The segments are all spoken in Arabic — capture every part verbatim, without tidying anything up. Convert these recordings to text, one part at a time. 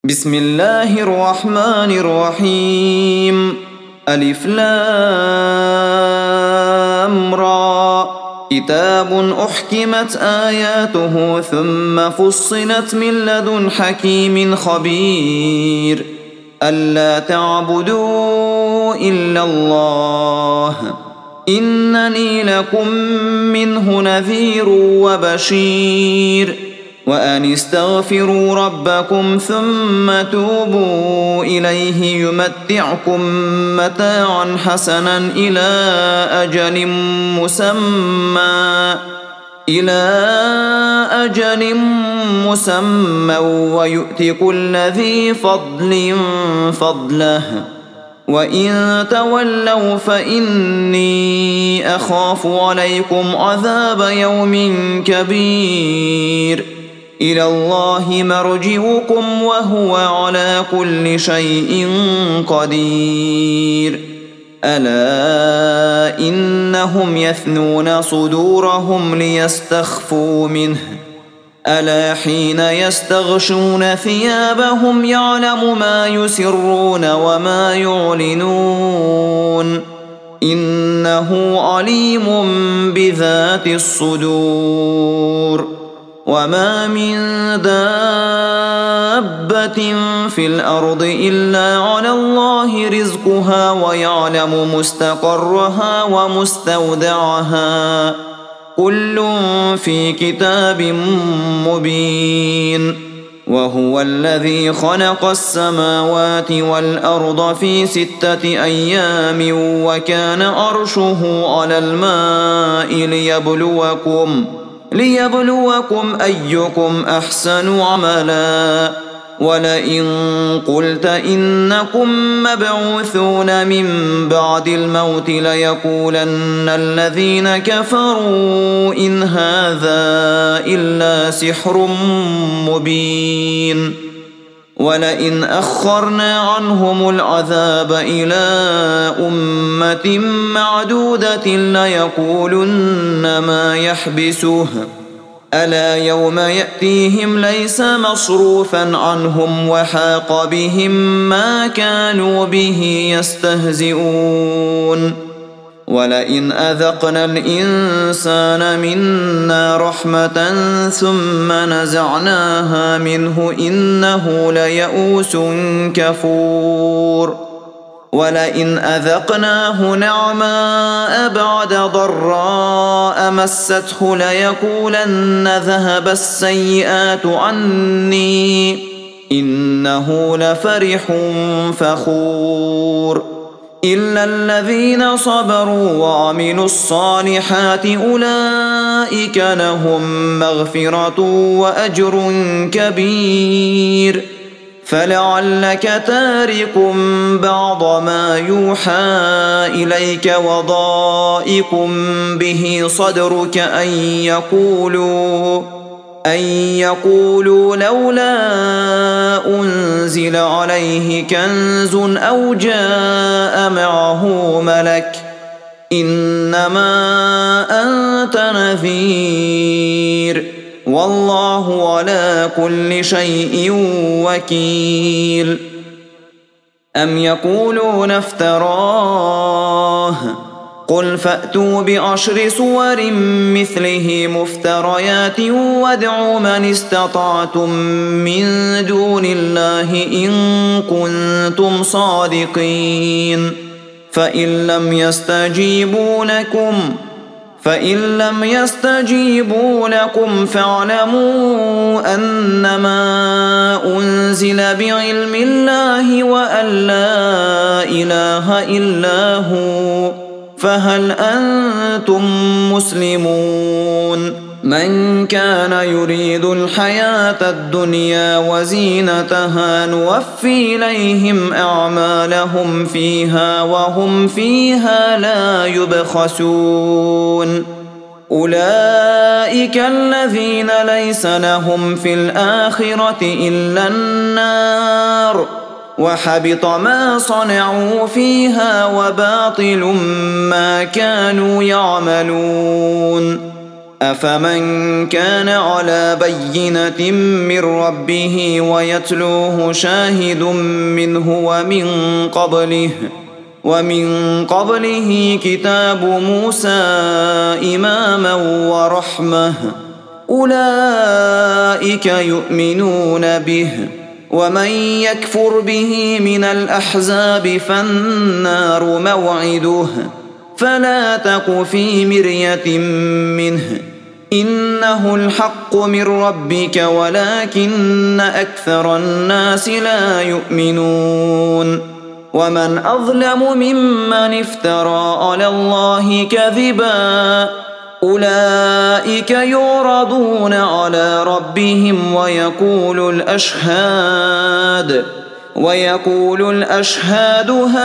بسم الله الرحمن الرحيم. ألف لام را. كتاب أحكمت آياته ثم فصلت من لدن حكيم خبير. ألا تعبدوا إلا الله إنني لكم منه نذير وبشير. وأن استغفروا ربكم ثم توبوا إليه يمتعكم متاعا حسنا إلى أجل مسمى إلى أجل مسمى ويؤت كل ذي فضل فضله. وإن تولوا فإني أخاف عليكم عذاب يوم كبير. إلى الله مرجعكم وهو على كل شيء قدير. ألا إنهم يثنون صدورهم ليستخفوا منه. ألا حين يستغشون ثيابهم يعلم ما يسرون وما يعلنون إنه عليم بذات الصدور. وما من دابة في الأرض إلا على الله رزقها ويعلم مستقرها ومستودعها كل في كتاب مبين. وهو الذي خلق السماوات والأرض في ستة أيام وكان عرشه على الماء ليبلوكم ليبلوكم أيكم أحسن عملا. ولئن قلت إنكم مبعوثون من بعد الموت ليقولن الذين كفروا إن هذا إلا سحر مبين. ولئن أخرنا عنهم العذاب إلى أمة معدودة ليقولن ما يحبسه. ألا يوم يأتيهم ليس مصروفا عنهم وحاق بهم ما كانوا به يستهزئون. ولئن أذقنا الإنسان منا رحمة ثم نزعناها منه إنه ليئوس كفور. ولئن أذقناه نعماء بعد ضراء مسته ليقولن ذهب السيئات عني إنه لفرح فخور. إلا الذين صبروا وعملوا الصالحات أولئك لهم مغفرة وأجر كبير. فلعلك تارك بعض ما يوحى إليك وضائق به صدرك أن يقولوا أن يقولوا لولا أنزل عليه كنز أو جاء معه ملك إنما أنت نذير والله على كل شيء وكيل. أم يقولون افتراه قل فأتوا بعشر سور مثله مفتريات وادعوا من استطعتم من دون الله إن كنتم صادقين. فإن لم يستجيبوا لكم فإن لم يستجيبوا لكم فاعلموا أنما أنزل بعلم الله وأن لا إله إلا هو فهل أنتم مسلمون. من كان يريد الحياة الدنيا وزينتها نوفي إليهم أعمالهم فيها وهم فيها لا يبخسون. أولئك الذين ليس لهم في الآخرة إلا النار وحبط ما صنعوا فيها وباطل ما كانوا يعملون. أفمن كان على بينة من ربه ويتلوه شاهد منه ومن قبله ومن قبله كتاب موسى إماما ورحمة أولئك يؤمنون به ومن يكفر به من الأحزاب فالنار موعده فلا تك في مرية منه إنه الحق من ربك ولكن أكثر الناس لا يؤمنون ومن أظلم ممن افترى على الله كذبا أولئك يعرضون على ربهم ويقول الأشهاد ويقول الأشهاد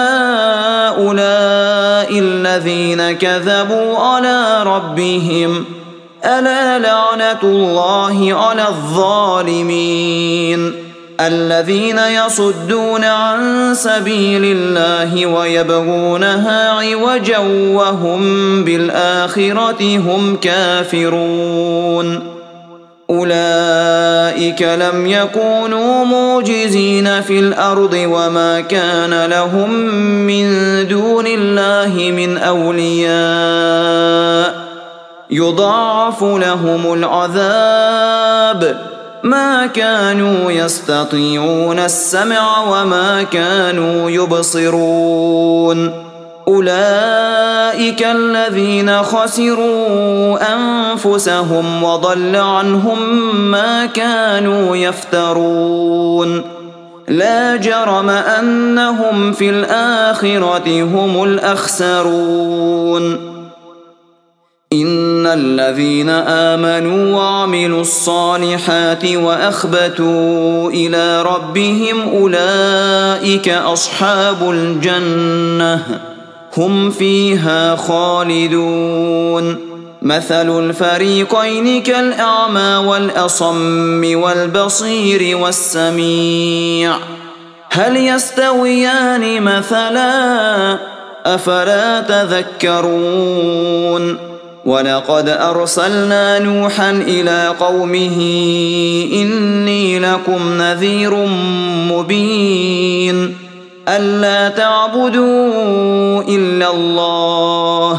هؤلاء الذين كذبوا على ربهم ألا لعنة الله على الظالمين الذين يصدون عن سبيل الله ويبغونها عوجا وهم بالآخرة هم كافرون أولئك لم يكونوا معجزين في الأرض وما كان لهم من دون الله من أولياء يضاعف لهم العذاب ما كانوا يستطيعون السمع وما كانوا يبصرون أولئك الذين خسروا أنفسهم وضل عنهم ما كانوا يفترون لا جرم أنهم في الآخرة هم الأخسرون إن الذين آمنوا وعملوا الصالحات وأخبتوا إلى ربهم أولئك أصحاب الجنة هم فيها خالدون مثل الفريقين كالأعمى والأصم والبصير والسميع هل يستويان مثلا أفلا تذكرون ولقد أرسلنا نوحا إلى قومه إني لكم نذير مبين ألا تعبدوا إلا الله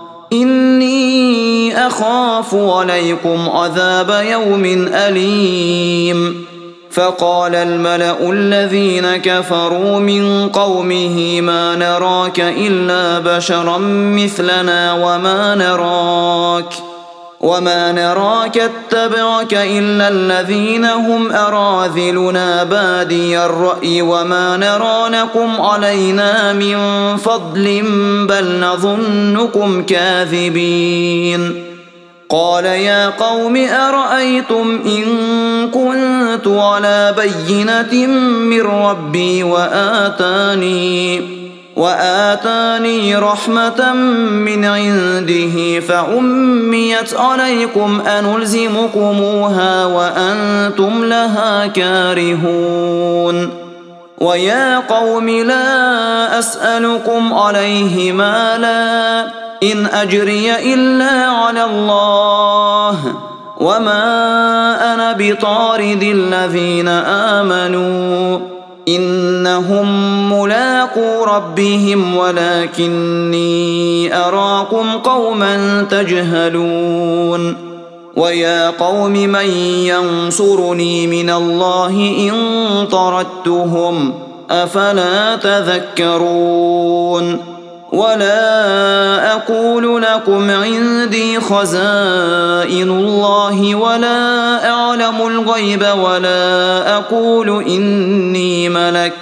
إني أخاف عليكم عذاب يوم أليم فقال الملأ الذين كفروا من قومه ما نراك إلا بشرا مثلنا وما نراك وما نراك اتبعك إلا الذين هم أراذلنا بادي الرأي وما نرى لكم علينا من فضل بل نظنكم كاذبين قال يا قوم أرأيتم إن كنت على بينة من ربي وآتاني وآتاني رحمة من عنده فأميت عليكم أنلزمكموها وأنتم لها كارهون ويا قوم لا أسألكم عليه مالا إن أجري إلا على الله وما أنا بطارد الذين آمنوا إنهم ملاقو ربهم ولكني أراكم قوما تجهلون ويا قوم من ينصرني من الله إن طردتهم أفلا تذكرون ولا أقول لكم عندي خزائن الله ولا أعلم الغيب ولا أقول إني ملك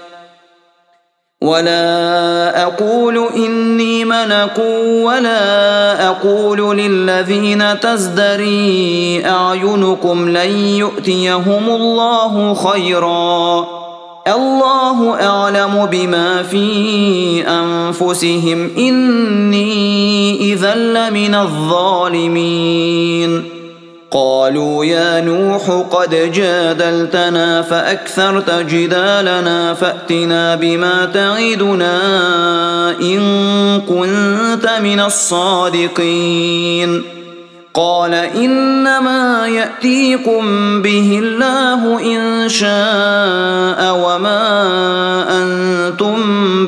ولا أقول إني ملك ولا أقول للذين تزدري أعينكم لن يؤتيهم الله خيرا الله أعلم بما في أنفسهم إني إذا لمن الظالمين قالوا يا نوح قد جادلتنا فأكثرت جدالنا فأتنا بما تعدنا إن كنت من الصادقين قال إنما يأتيكم به الله إن شاء وما أنتم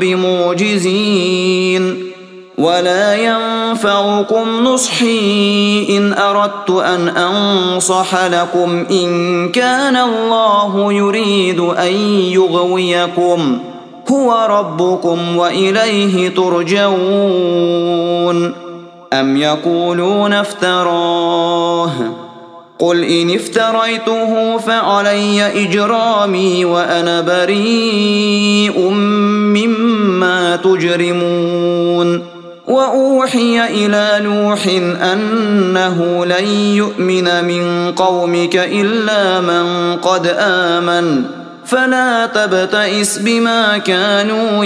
بمعجزين ولا ينفعكم نصحي إن أردت أن أنصح لكم إن كان الله يريد أن يغويكم هو ربكم وإليه ترجعون أم يقولون افتراه قل إن افتريته فعلي إجرامي وأنا بريء مما تجرمون وأوحي إلى نوح أنه لن يؤمن من قومك إلا من قد آمن فلا تبتئس بما كانوا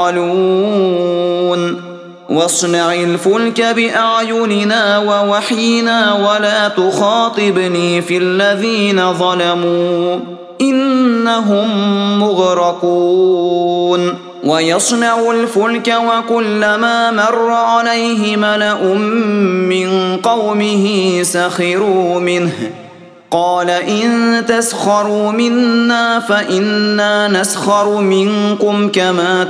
يفعلون واصنع الفلك بأعيننا ووحينا ولا تخاطبني في الذين ظلموا إنهم مغرقون ويصنع الفلك وكلما مر عليه ملأ من قومه سخروا منه قال إن تسخروا منا فإنا نسخر منكم كما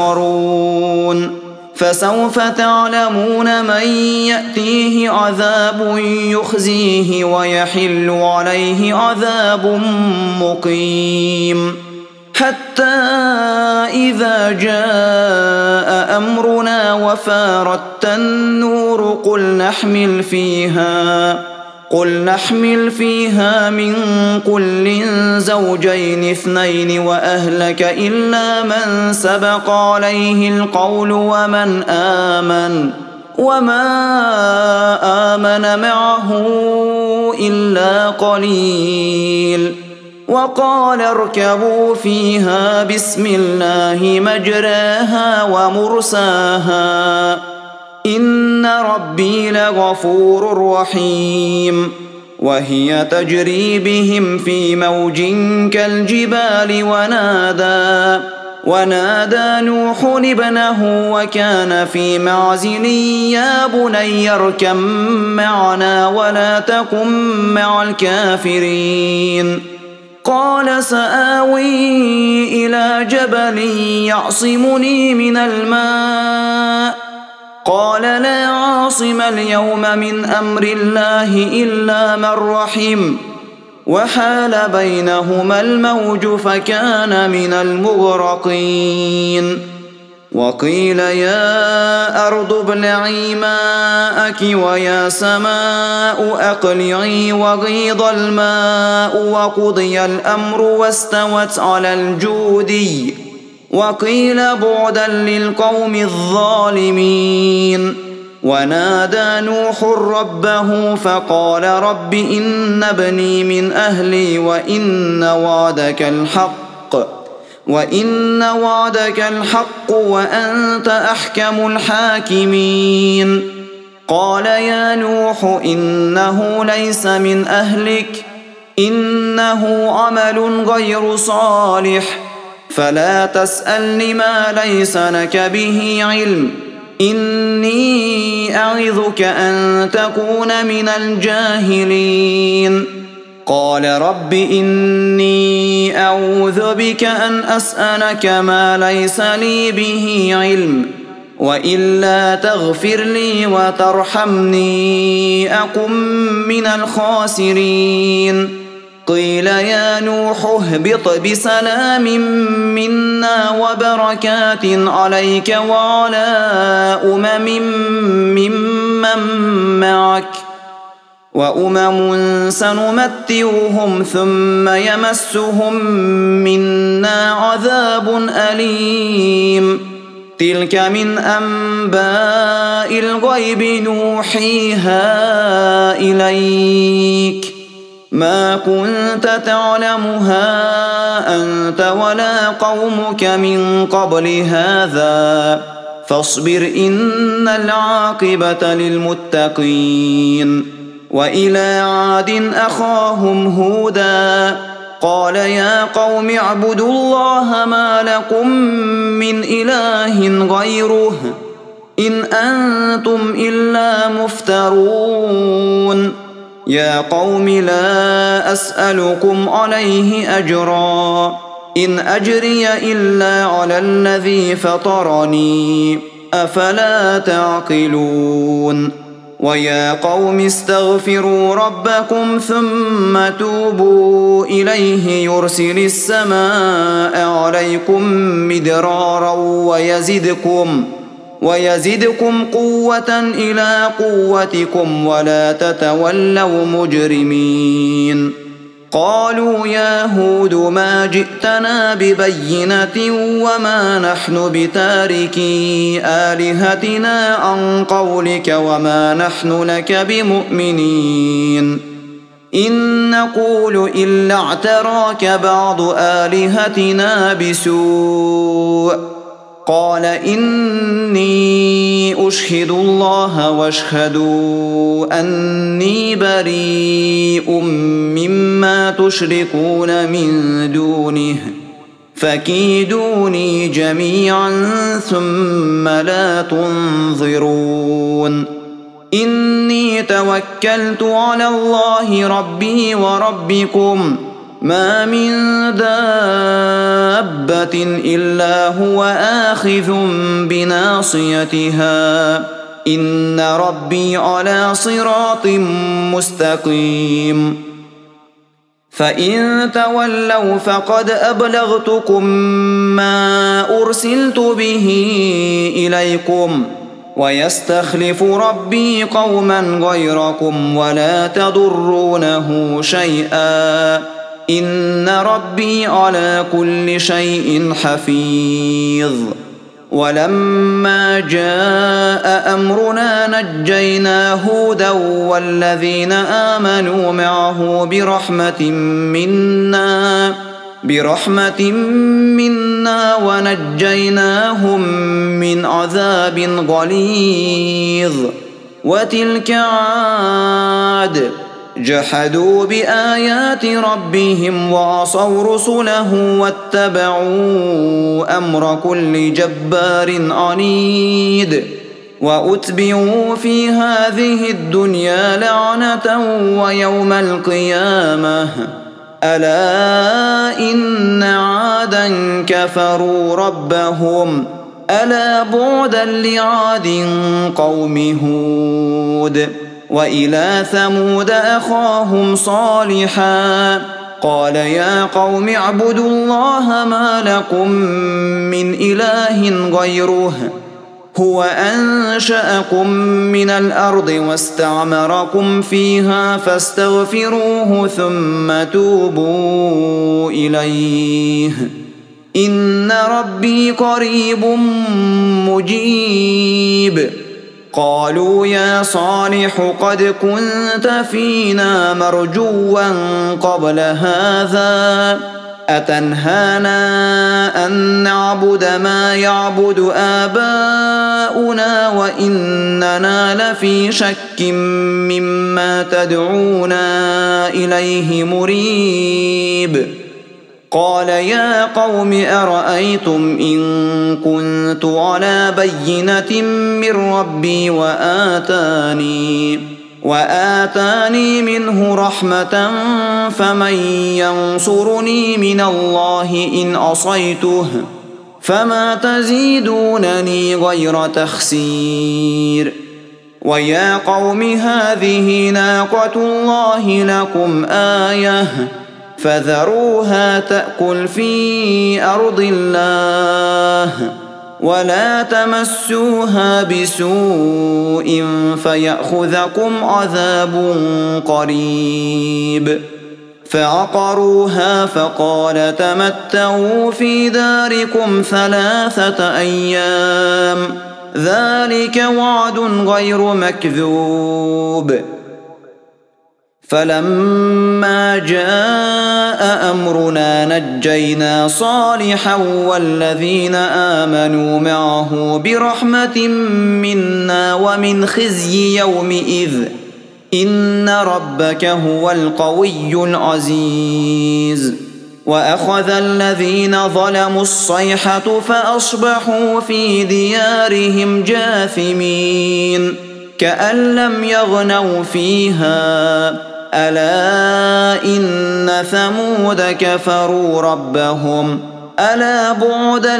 تسخرون فسوف تعلمون من يأتيه عذاب يخزيه ويحل عليه عذاب مقيم حتى إذا جاء أمرنا وفارت النور قل نحمل فيها قل نحمل فيها من كل زوجين اثنين وأهلك إلا من سبق عليه القول ومن آمن وما آمن معه إلا قليل وقال اركبوا فيها بسم الله مجراها ومرساها إن ربي لغفور رحيم وهي تجري بهم في موج كالجبال ونادى ونادى نوح ابنه وكان في معزل يا بني اركب معنا ولا تكن مع الكافرين قال سآوي إلى جبل يعصمني من الماء قال لا عاصم اليوم من أمر الله إلا من رحم وحال بينهما الموج فكان من المغرقين وقيل يا أرض ابلعي ماءك ويا سماء أقلعي وغيض الماء وقضي الأمر واستوت على الجودي وقيل بعدا للقوم الظالمين ونادى نوح ربه فقال رب إن ابني من أهلي وإن وعدك الحق وإن وعدك الحق وأنت أحكم الحاكمين قال يا نوح إنه ليس من أهلك إنه عمل غير صالح فلا تسألني ما ليس لك به علم إني أعظك أن تكون من الجاهلين قال رب إني أعوذ بك أن أسألك ما ليس لي به علم وإلا تغفر لي وترحمني أكن من الخاسرين قيل يا نوح اهبط بسلام منا وبركات عليك وعلى أمم ممن معك وأمم سنمتعهم ثم يمسهم منا عذاب أليم تلك من أنباء الغيب نوحيها إليك ما كنت تعلمها أنت ولا قومك من قبل هذا فاصبر إن العاقبة للمتقين وإلى عاد أخاهم هودا قال يا قوم اعبدوا الله ما لكم من إله غيره إن أنتم إلا مفترون يا قوم لا أسألكم عليه أجرا إن أجري إلا على الذي فطرني أفلا تعقلون ويا قوم استغفروا ربكم ثم توبوا إليه يرسل السماء عليكم مدرارا ويزدكم ويزدكم قوة إلى قوتكم ولا تتولوا مجرمين قالوا يا هود ما جئتنا ببينة وما نحن بتاركي آلهتنا عن قولك وما نحن لك بمؤمنين إن نقول إلا اعتراك بعض آلهتنا بسوء قال إني أشهد الله واشهدوا أني بريء مما تشركون من دونه فكيدوني جميعا ثم لا تنظرون إني توكلت على الله ربي وربكم ما من دابة إلا هو آخذ بناصيتها إن ربي على صراط مستقيم فإن تولوا فقد أبلغتكم ما أرسلت به إليكم ويستخلف ربي قوما غيركم ولا تضرونه شيئا إن ربي على كل شيء حفيظ ولما جاء أمرنا نجينا هودا والذين آمنوا معه برحمة منا برحمة منا ونجيناهم من عذاب غليظ وتلك عاد جحدوا بآيات ربهم وعصوا رسله واتبعوا أمر كل جبار عنيد وأتبعوا في هذه الدنيا لعنة ويوم القيامة ألا إن عادا كفروا ربهم ألا بعدا لعاد قوم هود وإلى ثمود أخاهم صالحا قال يا قوم اعبدوا الله ما لكم من إله غيره هو أنشأكم من الأرض واستعمركم فيها فاستغفروه ثم توبوا إليه إن ربي قريب مجيب قالوا يا صالح قد كنت فينا مرجوا قبل هذا أتنهانا أن نعبد ما يعبد آباؤنا وإننا لفي شك مما تدعونا إليه مريب قال يا قوم أرأيتم إن كنت على بينة من ربي وآتاني وآتاني منه رحمة فمن ينصرني من الله إن عصيته فما تزيدونني غير تخسير ويا قوم هذه ناقة الله لكم آية فذروها تأكل في أرض الله ولا تمسوها بسوء فيأخذكم عذاب قريب فعقروها فقال تمتعوا في داركم ثلاثة أيام ذلك وعد غير مكذوب فلما جاء أمرنا نجينا صالحا والذين آمنوا معه برحمة منا ومن خزي يومئذ إن ربك هو القوي العزيز وأخذ الذين ظلموا الصيحة فأصبحوا في ديارهم جاثمين كأن لم يغنوا فيها ألا إن ثمود كفروا ربهم ألا بعدا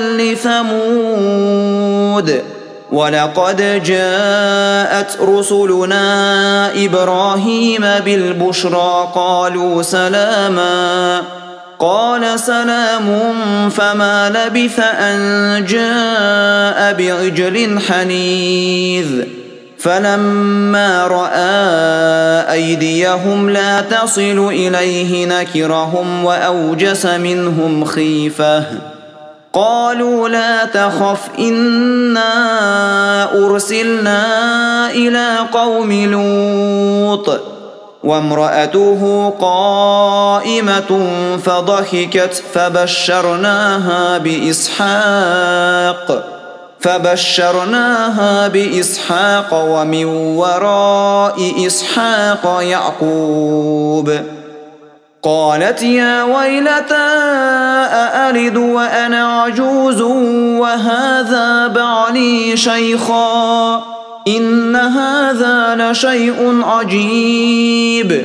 لثمود ولقد جاءت رسلنا إبراهيم بالبشرى قالوا سلاما قال سلام فما لبث أن جاء بعجل حنيذ فلما رأى أيديهم لا تصل إليه نكرهم وأوجس منهم خيفة قالوا لا تخف إنا أرسلنا إلى قوم لوط وامرأته قائمة فضحكت فبشرناها بإسحاق فبشرناها بإسحاق ومن وراء إسحاق يعقوب قالت يا ويلتى أألد وأنا عجوز وهذا بعلي شيخا إن هذا لشيء عجيب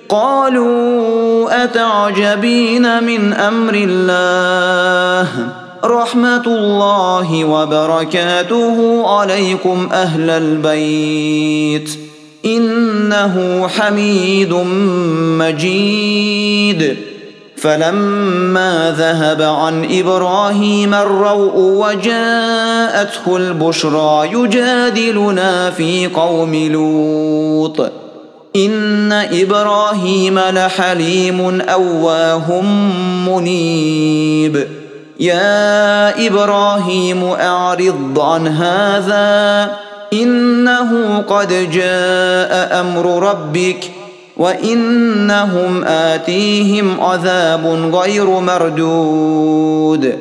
قالوا أتعجبين من أمر الله رحمة الله وبركاته عليكم أهل البيت إنه حميد مجيد فلما ذهب عن إبراهيم الروء وجاءته البشرى يجادلنا في قوم لوط إن إبراهيم لحليم أواه منيب يا إبراهيم أعرض عن هذا إنه قد جاء أمر ربك وإنهم آتيهم عذاب غير مردود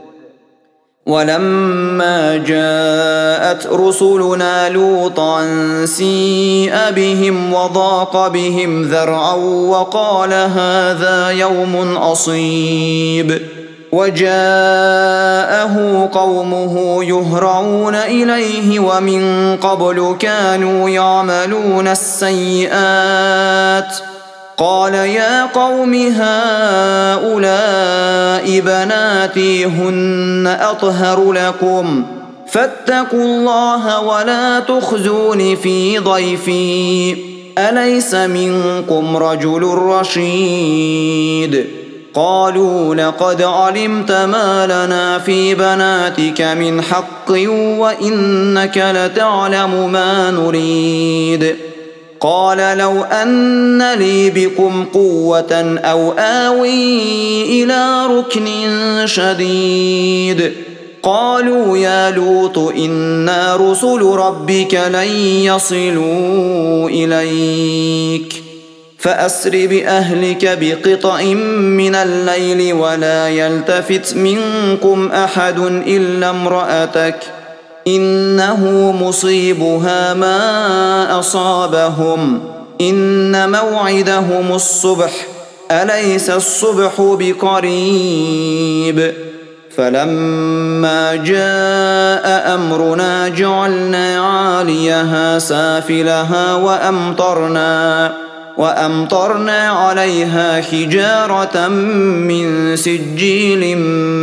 ولما جاءت رسلنا لوطا سيء بهم وضاق بهم ذرعا وقال هذا يوم عصيب وجاءه قومه يهرعون إليه ومن قبل كانوا يعملون السيئات قال يا قوم هؤلاء بناتي هن أطهر لكم فاتقوا الله ولا تخزون في ضيفي أليس منكم رجل رشيد قالوا لقد علمت ما لنا في بناتك من حق وإنك لتعلم ما نريد قال لو أن لي بكم قوة أو آوي إلى ركن شديد قالوا يا لوط إنا رسل ربك لن يصلوا إليك فأسر بأهلك بقطع من الليل ولا يلتفت منكم أحد إلا امرأتك إنه مصيبها ما أصابهم إن موعدهم الصبح أليس الصبح بقريب فلما جاء أمرنا جعلنا عاليها سافلها وأمطرنا وأمطرنا عليها حجارة من سجيل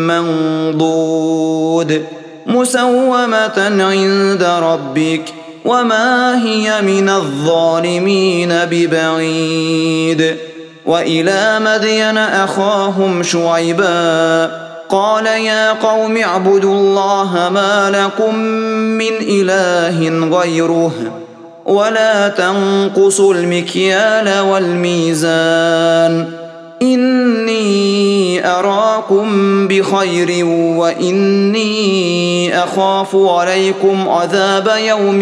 منضود مسومة عند ربك وما هي من الظالمين ببعيد وإلى مدين أخاهم شعيبا قال يا قوم اعبدوا الله ما لكم من إله غيره ولا تنقصوا المكيال والميزان إني أراكم بخير وإني أخاف عليكم عذاب يوم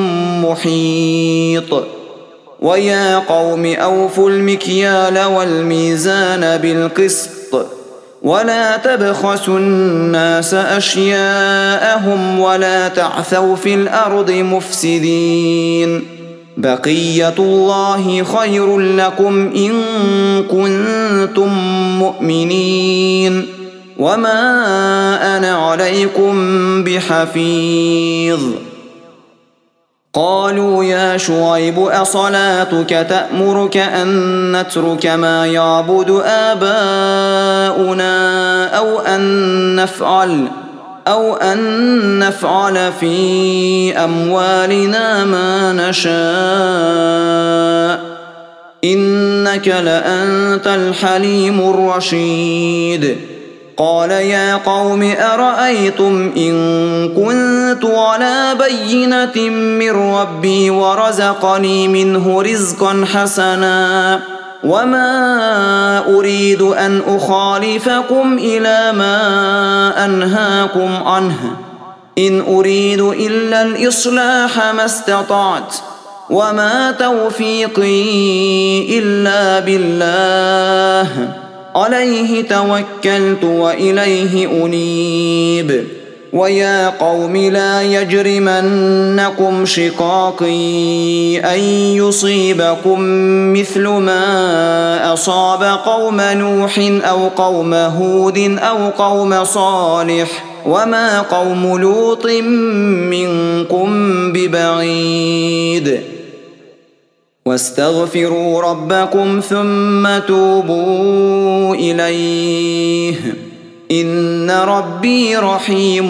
محيط ويا قوم أوفوا المكيال والميزان بالقسط ولا تبخسوا الناس أشياءهم ولا تعثوا في الأرض مفسدين بقية الله خير لكم إن كنتم مؤمنين وما أنا عليكم بحفيظ. قالوا يا شعيب أصلاتك تأمرك أن نترك ما يعبد آباؤنا أو أن نفعل أو أن نفعل في أموالنا ما نشاء إنك لأنت الحليم الرشيد. قال يا قوم أرأيتم إن كنت على بينة من ربي ورزقني منه رزقا حسنا وما أريد أن أخالفكم إلى ما أنهاكم عنه إن أريد إلا الإصلاح ما استطعت وما توفيقي إلا بالله عليه توكلت وإليه أنيب. ويا قوم لا يجرمنكم شقاقي أن يصيبكم مثل ما أصاب قوم نوح أو قوم هود أو قوم صالح وما قوم لوط منكم ببعيد. واستغفروا ربكم ثم توبوا إليه إن ربي رحيم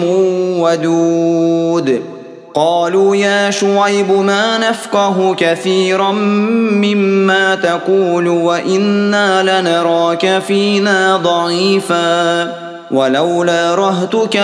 ودود. قالوا يا شعيب ما نفقه كثيرا مما تقول وإنا لنراك فينا ضعيفا ولولا رهتك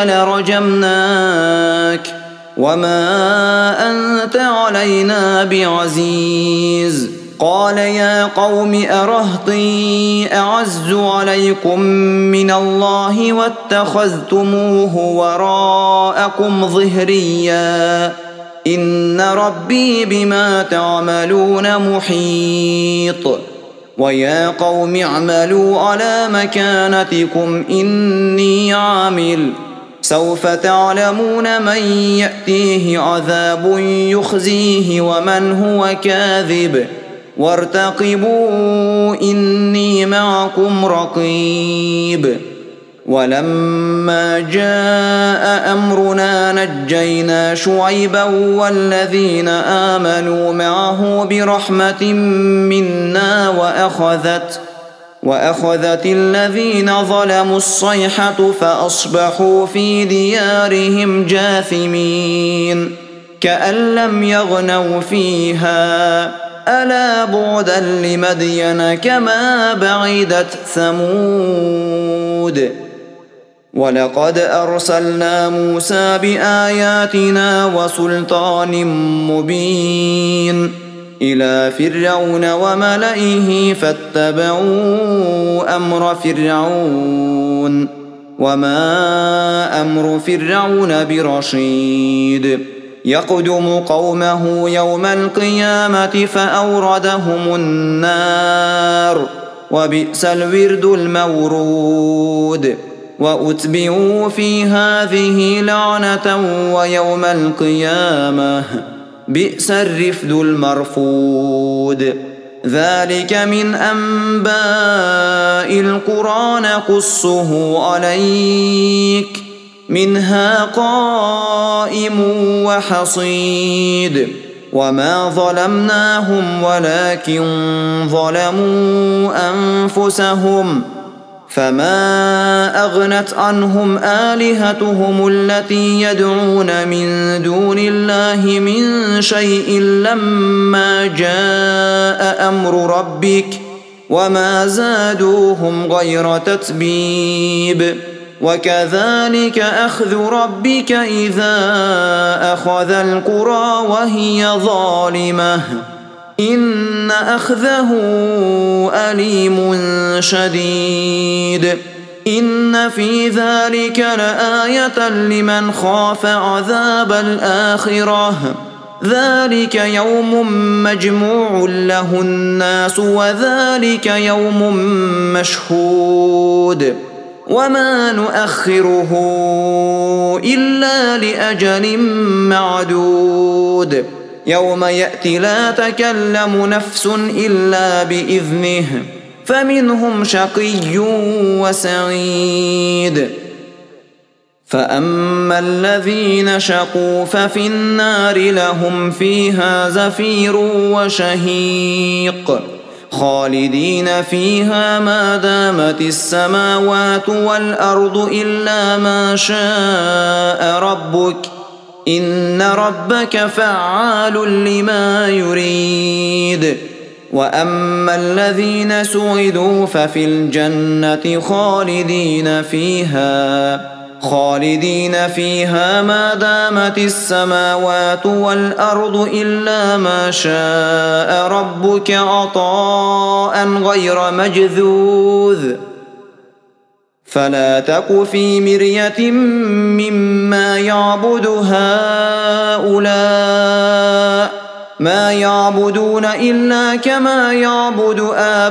لرجمناك وما أنت علينا بعزيز. قال يا قوم أرهطي أعز عليكم من الله واتخذتموه وراءكم ظهريا إن ربي بما تعملون محيط. ويا قوم اعملوا على مكانتكم إني عامل سوف تعلمون من يأتيه عذاب يخزيه ومن هو كاذب وارتقبوا إني معكم رقيب. ولما جاء أمرنا نجينا شعيبا والذين آمنوا معه برحمة منا وأخذت وأخذت الذين ظلموا الصيحة فأصبحوا في ديارهم جاثمين كأن لم يغنوا فيها ألا بعدا لمدين كما بعدت ثمود. ولقد أرسلنا موسى بآياتنا وسلطان مبين إلى فرعون وملئه فاتبعوا أمر فرعون وما أمر فرعون برشيد. يقدم قومه يوم القيامة فأوردهم النار وبئس الورد المورود. وأتبعوا في هذه لعنة ويوم القيامة بئس الرفد المرفود. ذلك من أنباء القرى نقصه عليك منها قائم وحصيد. وما ظلمناهم ولكن ظلموا أنفسهم فما أغنت عنهم آلهتهم التي يدعون من دون الله من شيء لما جاء أمر ربك وما زادوهم غير تتبيب. وكذلك أخذ ربك إذا أخذ القرى وهي ظالمة إن أخذه أليم شديد. إن في ذلك لآية لمن خاف عذاب الآخرة ذلك يوم مجموع له الناس وذلك يوم مشهود وما نؤخره إلا لأجل معدود. يوم يأتي لا تكلم نفس إلا بإذنه فمنهم شقي وسعيد. فأما الذين شقوا ففي النار لهم فيها زفير وشهيق خالدين فيها ما دامت السماوات والأرض إلا ما شاء ربك إن ربك فعال لما يريد. وأما الذين سعدوا ففي الجنة خالدين فيها خالدين فيها ما دامت السماوات والأرض إلا ما شاء ربك عطاء غير مجذوذ. فلا تك في مرية مما يعبد هؤلاء ما يعبدون إلا كما يعبد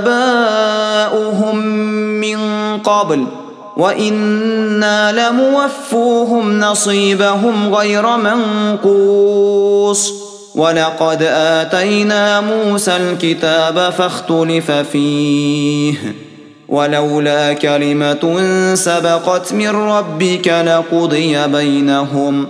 آباؤهم من قبل وإنا لموفوهم نصيبهم غير منقوص. ولقد آتينا موسى الكتاب فاختلف فيه ولولا كلمة سبقت من ربك لقضي بينهم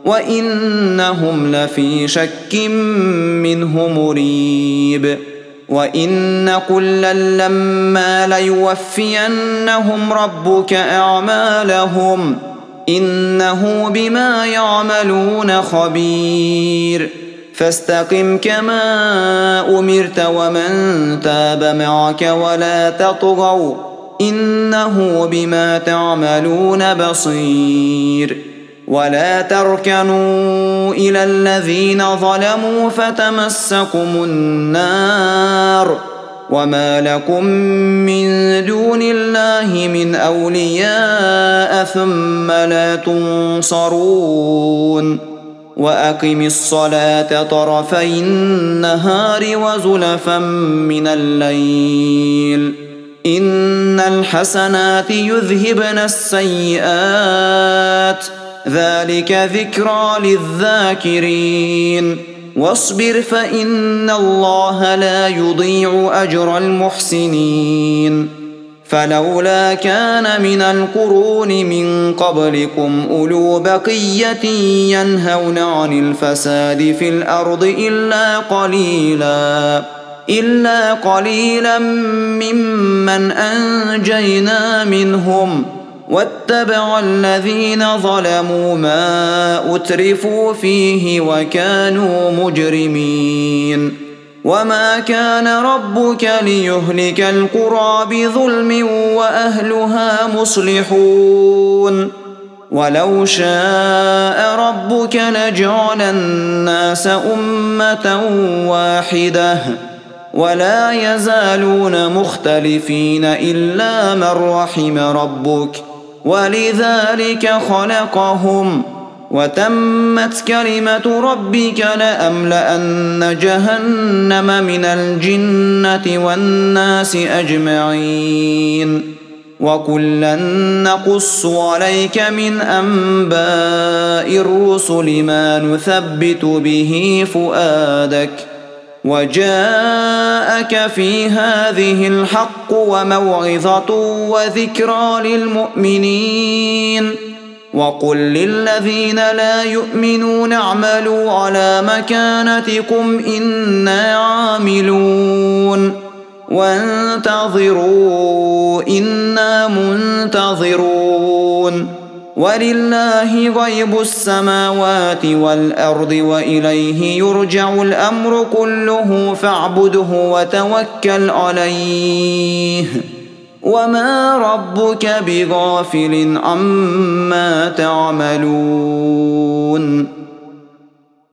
وإنهم لفي شك منه مريب. وإن كلا لما ليوفينهم ربك أعمالهم إنه بما يعملون خبير. فاستقم كما أمرت ومن تاب معك ولا تطغوا إنه بما تعملون بصير. ولا تركنوا إلى الذين ظلموا فتمسكم النار وما لكم من دون الله من أولياء ثم لا تنصرون. وأقم الصلاة طرفي النهار وزلفا من الليل إن الحسنات يذهبن السيئات ذلك ذكرى للذاكرين. واصبر فإن الله لا يضيع أجر المحسنين. فلولا كان من القرون من قبلكم أولو بقية ينهون عن الفساد في الأرض إلا قليلا إلا قليلا ممن أنجينا منهم واتبع الذين ظلموا ما أترفوا فيه وكانوا مجرمين. وما كان ربك ليهلك القرى بظلم وأهلها مصلحون. ولو شاء ربك لجعل الناس أمة واحدة ولا يزالون مختلفين إلا من رحم ربك ولذلك خلقهم وتمت كلمة ربك لأملأن جهنم من الجنة والناس أجمعين. وكلا نقص عليك من أنباء الرسل ما نثبت به فؤادك وجاءك في هذه الحق وموعظة وذكرى للمؤمنين. وقل للذين لا يؤمنون اعملوا على مكانتكم إنا عاملون وانتظروا إنا منتظرون. ولله غيب السماوات والأرض وإليه يرجع الأمر كله فاعبده وتوكل عليه وما ربك بغافل عما تعملون.